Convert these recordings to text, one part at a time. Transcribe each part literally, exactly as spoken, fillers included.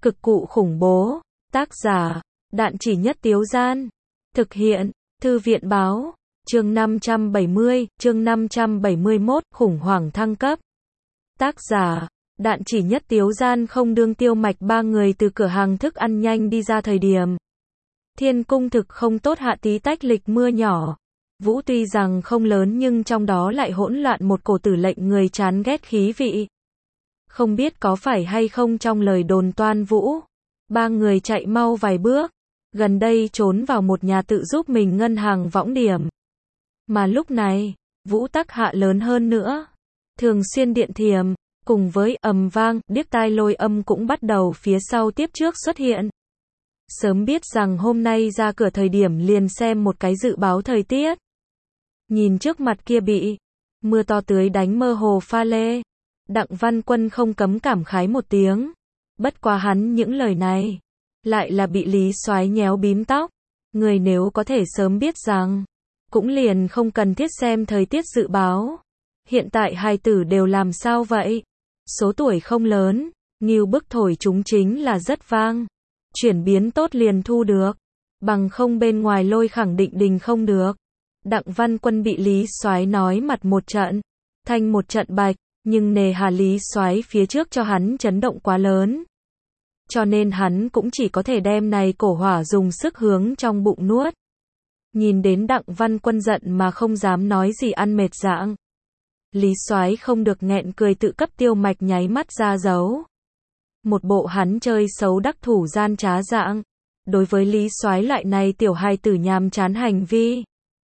Cực cụ khủng bố. Tác giả, Đạn Chỉ Nhất Tiếu Gian. Thực hiện, Thư viện Báo. Chương năm trăm bảy mươi, chương năm trăm bảy mươi mốt, khủng hoảng thăng cấp. Tác giả, Đạn Chỉ Nhất Tiếu Gian. Không đương Tiêu Mạch ba người từ cửa hàng thức ăn nhanh đi ra thời điểm thiên cung thực không tốt, hạ tí tách lịch mưa nhỏ. Vũ tuy rằng không lớn nhưng trong đó lại hỗn loạn một cổ tử lệnh người chán ghét khí vị. Không biết có phải hay không trong lời đồn toan Vũ. Ba người chạy mau vài bước, gần đây trốn vào một nhà tự giúp mình ngân hàng võng điểm. Mà lúc này, Vũ tắc hạ lớn hơn nữa. Thường xuyên điện thiềm, cùng với ầm vang, điếc tai lôi âm cũng bắt đầu phía sau tiếp trước xuất hiện. Sớm biết rằng hôm nay ra cửa thời điểm liền xem một cái dự báo thời tiết. Nhìn trước mặt kia bị mưa to tưới đánh mơ hồ pha lê. Đặng Văn Quân không cấm cảm khái một tiếng. Bất quá hắn những lời này lại là bị Lý Soái nhéo bím tóc. Người nếu có thể sớm biết rằng, cũng liền không cần thiết xem thời tiết dự báo. Hiện tại hài tử đều làm sao vậy? Số tuổi không lớn, ngưu bức thổi chúng chính là rất vang. Chuyển biến tốt liền thu được, bằng không bên ngoài lôi khẳng định đình không được. Đặng Văn Quân bị Lý Soái nói mặt một trận, thanh một trận bạch, nhưng nề hà Lý Soái phía trước cho hắn chấn động quá lớn. Cho nên hắn cũng chỉ có thể đem này cổ hỏa dùng sức hướng trong bụng nuốt. Nhìn đến Đặng Văn Quân giận mà không dám nói gì ăn mệt dạng. Lý Soái không được nghẹn cười tự cấp Tiêu Mạch nháy mắt ra dấu. Một bộ hắn chơi xấu đắc thủ gian trá dạng. Đối với Lý Soái loại này tiểu hài tử nhàm chán hành vi,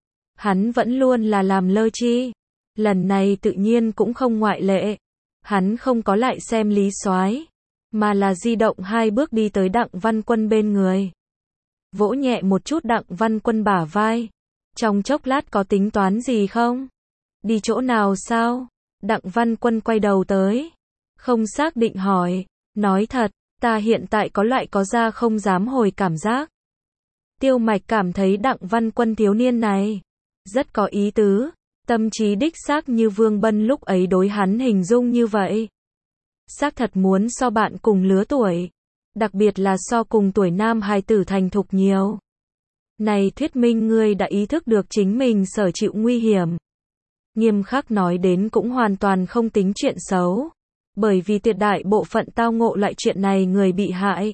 hắn vẫn luôn là làm lơ chi. Lần này tự nhiên cũng không ngoại lệ. Hắn không có lại xem Lý Soái, mà là di động hai bước đi tới Đặng Văn Quân bên người. Vỗ nhẹ một chút Đặng Văn Quân bả vai. Trong chốc lát có tính toán gì không? Đi chỗ nào sao? Đặng Văn Quân quay đầu tới. Không xác định hỏi. Nói thật, ta hiện tại có loại có ra không dám hồi cảm giác. Tiêu Mạch cảm thấy Đặng Văn Quân thiếu niên này rất có ý tứ. Tâm trí đích xác như Vương Bân lúc ấy đối hắn hình dung như vậy. Xác thật muốn so bạn cùng lứa tuổi. Đặc biệt là so cùng tuổi nam hài tử thành thục nhiều. Này thuyết minh ngươi đã ý thức được chính mình sở chịu nguy hiểm. Nghiêm khắc nói đến cũng hoàn toàn không tính chuyện xấu. Bởi vì tuyệt đại bộ phận tao ngộ loại chuyện này người bị hại.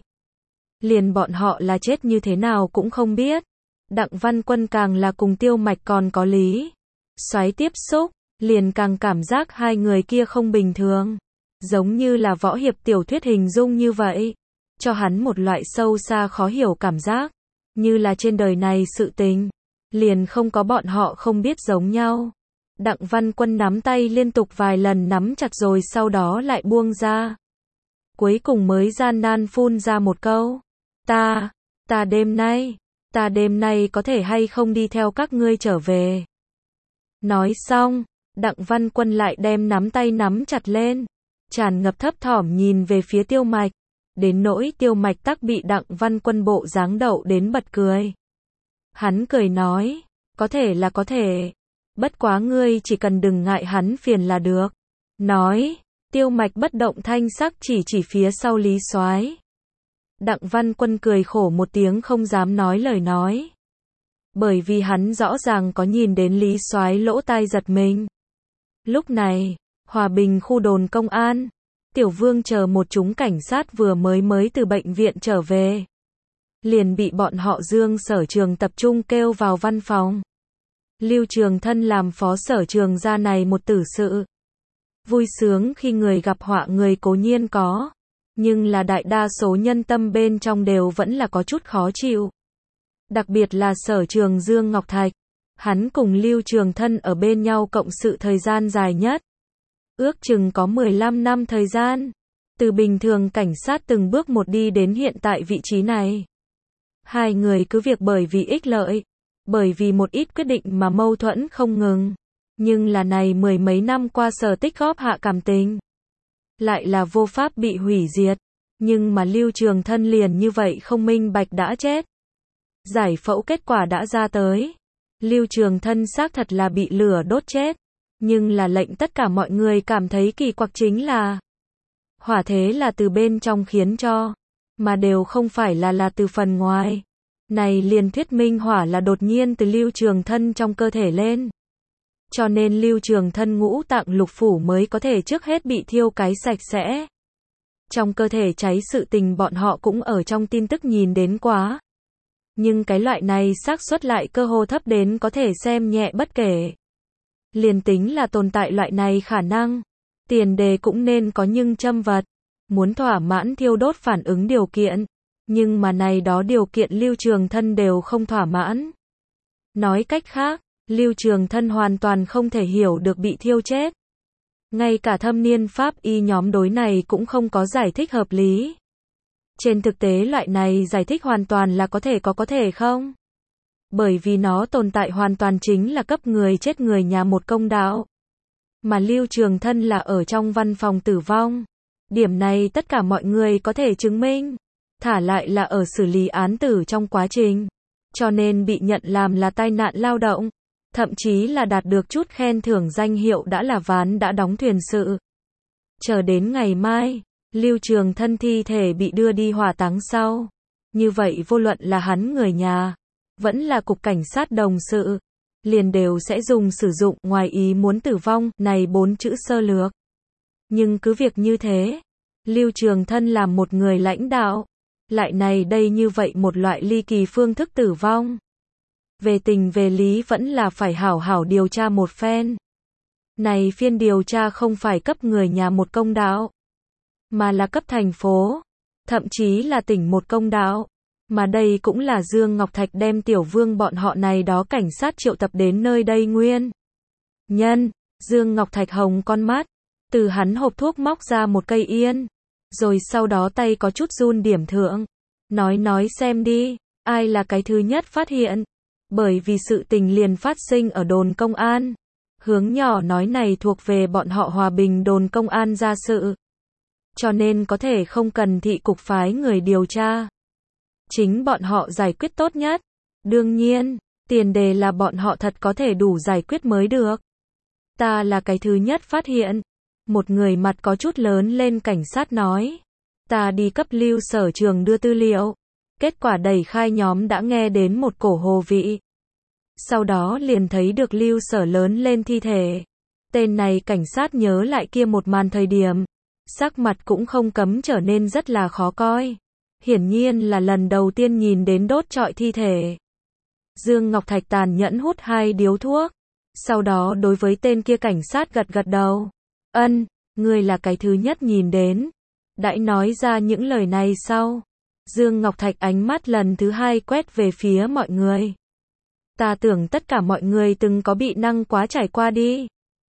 Liền bọn họ là chết như thế nào cũng không biết. Đặng Văn Quân càng là cùng Tiêu Mạch còn có Lý Soái tiếp xúc, liền càng cảm giác hai người kia không bình thường. Giống như là võ hiệp tiểu thuyết hình dung như vậy. Cho hắn một loại sâu xa khó hiểu cảm giác. Như là trên đời này sự tình liền không có bọn họ không biết giống nhau. Đặng Văn Quân nắm tay liên tục vài lần nắm chặt rồi sau đó lại buông ra. Cuối cùng mới gian nan phun ra một câu. Ta, ta đêm nay, ta đêm nay có thể hay không đi theo các ngươi trở về. Nói xong, Đặng Văn Quân lại đem nắm tay nắm chặt lên. Tràn ngập thấp thỏm nhìn về phía Tiêu Mạch. Đến nỗi Tiêu Mạch tắc bị Đặng Văn Quân bộ dáng đậu đến bật cười. Hắn cười nói, có thể là có thể. Bất quá ngươi chỉ cần đừng ngại hắn phiền là được. Nói, Tiêu Mạch bất động thanh sắc chỉ chỉ phía sau Lý Soái. Đặng Văn Quân cười khổ một tiếng không dám nói lời nói. Bởi vì hắn rõ ràng có nhìn đến Lý Soái lỗ tai giật mình. Lúc này, Hòa Bình khu đồn công an, Tiểu Vương chờ một chúng cảnh sát vừa mới mới từ bệnh viện trở về. Liền bị bọn họ Dương Sở Trường tập trung kêu vào văn phòng. Lưu Trường Thân làm phó sở trường ra này một tử sự. Vui sướng khi người gặp họa người cố nhiên có. Nhưng là đại đa số nhân tâm bên trong đều vẫn là có chút khó chịu. Đặc biệt là sở trường Dương Ngọc Thạch. Hắn cùng Lưu Trường Thân ở bên nhau cộng sự thời gian dài nhất. Ước chừng có mười lăm năm thời gian. Từ bình thường cảnh sát từng bước một đi đến hiện tại vị trí này. Hai người cứ việc bởi vì ích lợi. Bởi vì một ít quyết định mà mâu thuẫn không ngừng. Nhưng là này mười mấy năm qua sở tích góp hạ cảm tình. Lại là vô pháp bị hủy diệt. Nhưng mà Lưu Trường Thân liền như vậy không minh bạch đã chết. Giải phẫu kết quả đã ra tới. Lưu Trường Thân xác thật là bị lửa đốt chết. Nhưng là lệnh tất cả mọi người cảm thấy kỳ quặc chính là hỏa thế là từ bên trong khiến cho. mà đều không phải là là từ phần ngoài. Này liền thuyết minh hỏa là đột nhiên từ Lưu Trường Thân trong cơ thể lên. Cho nên Lưu Trường Thân ngũ tạng lục phủ mới có thể trước hết bị thiêu cái sạch sẽ. Trong cơ thể cháy sự tình bọn họ cũng ở trong tin tức nhìn đến quá. Nhưng cái loại này xác suất lại cơ hồ thấp đến có thể xem nhẹ bất kể. Liền tính là tồn tại loại này khả năng, tiền đề cũng nên có nhưng châm vật, muốn thỏa mãn thiêu đốt phản ứng điều kiện, nhưng mà này đó điều kiện Lưu Trường Thân đều không thỏa mãn. Nói cách khác, Lưu Trường Thân hoàn toàn không thể hiểu được bị thiêu chết. Ngay cả thâm niên pháp y nhóm đối này cũng không có giải thích hợp lý. Trên thực tế loại này giải thích hoàn toàn là có thể có có thể không. Bởi vì nó tồn tại hoàn toàn chính là cấp người chết người nhà một công đạo. Mà Lưu Trường Thân là ở trong văn phòng tử vong. Điểm này tất cả mọi người có thể chứng minh. Thả lại là ở xử lý án tử trong quá trình. Cho nên bị nhận làm là tai nạn lao động. Thậm chí là đạt được chút khen thưởng danh hiệu đã là ván đã đóng thuyền sự. Chờ đến ngày mai, Lưu Trường Thân thi thể bị đưa đi hỏa táng sau. Như vậy vô luận là hắn người nhà, vẫn là cục cảnh sát đồng sự, liền đều sẽ dùng sử dụng ngoài ý muốn tử vong này bốn chữ sơ lược. Nhưng cứ việc như thế, Lưu Trường Thân làm một người lãnh đạo, lại này đây như vậy một loại ly kỳ phương thức tử vong. Về tình về lý vẫn là phải hảo hảo điều tra một phen. Này phiên điều tra không phải cấp người nhà một công đạo, mà là cấp thành phố, thậm chí là tỉnh một công đạo. Mà đây cũng là Dương Ngọc Thạch đem Tiểu Vương bọn họ này đó cảnh sát triệu tập đến nơi đây nguyên nhân. Dương Ngọc Thạch hồng con mắt, từ hắn hộp thuốc móc ra một cây yên, rồi sau đó tay có chút run điểm thượng. Nói nói xem đi, ai là cái thứ nhất phát hiện? Bởi vì sự tình liền phát sinh ở đồn công an. Hướng nhỏ nói này thuộc về bọn họ Hòa Bình đồn công an ra sự. Cho nên có thể không cần thị cục phái người điều tra. Chính bọn họ giải quyết tốt nhất. Đương nhiên, tiền đề là bọn họ thật có thể đủ giải quyết mới được. Ta là cái thứ nhất phát hiện. Một người mặt có chút lớn lên cảnh sát nói. Ta đi cấp Lưu Sở Trường đưa tư liệu. Kết quả đẩy khai nhóm đã nghe đến một cổ hồ vị. Sau đó liền thấy được Lưu Sở lớn lên thi thể. Tên này cảnh sát nhớ lại kia một màn thời điểm. Sắc mặt cũng không cấm trở nên rất là khó coi. Hiển nhiên là lần đầu tiên nhìn đến đốt trọi thi thể. Dương Ngọc Thạch tàn nhẫn hút hai điếu thuốc. Sau đó đối với tên kia cảnh sát gật gật đầu. Ân, ngươi là cái thứ nhất nhìn đến. Đãi nói ra những lời này sau. Dương Ngọc Thạch ánh mắt lần thứ hai quét về phía mọi người. Ta tưởng tất cả mọi người từng có bị năng quá trải qua đi.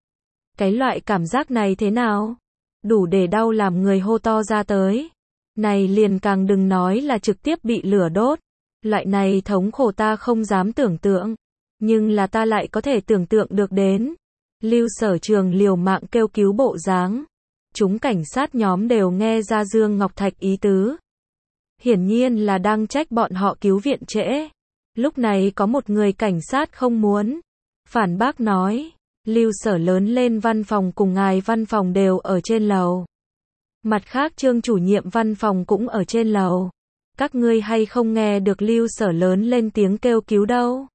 Cái loại cảm giác này thế nào? Đủ để đau làm người hô to ra tới. Này liền càng đừng nói là trực tiếp bị lửa đốt. Loại này thống khổ ta không dám tưởng tượng. Nhưng là ta lại có thể tưởng tượng được đến. Lưu Sở Trường liều mạng kêu cứu bộ dáng. Chúng cảnh sát nhóm đều nghe ra Dương Ngọc Thạch ý tứ. Hiển nhiên là đang trách bọn họ cứu viện trễ. Lúc này có một người cảnh sát không muốn phản bác nói. Lưu Sở lớn lên văn phòng cùng ngài văn phòng đều ở trên lầu. Mặt khác Trương chủ nhiệm văn phòng cũng ở trên lầu. Các ngươi hay không nghe được Lưu Sở lớn lên tiếng kêu cứu đâu?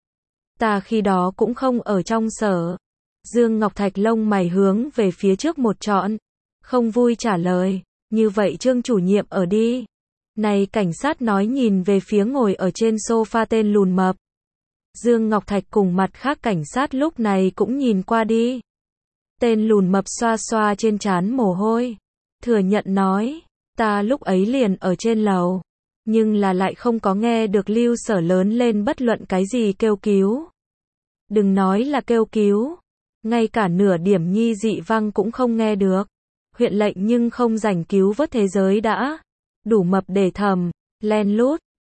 Ta khi đó cũng không ở trong sở. Dương Ngọc Thạch lông mày hướng về phía trước một trọn. Không vui trả lời. Như vậy Trương chủ nhiệm ở đi. Này cảnh sát nói nhìn về phía ngồi ở trên sofa tên lùn mập. Dương Ngọc Thạch cùng mặt khác cảnh sát lúc này cũng nhìn qua đi. Tên lùn mập xoa xoa trên trán mồ hôi. Thừa nhận nói, ta lúc ấy liền ở trên lầu. Nhưng là lại không có nghe được Lưu Sở lớn lên bất luận cái gì kêu cứu. Đừng nói là kêu cứu. Ngay cả nửa điểm nhi dị vang cũng không nghe được. Huyện lệnh nhưng không rảnh cứu vớt thế giới đã. Đủ mập để thầm, len lút.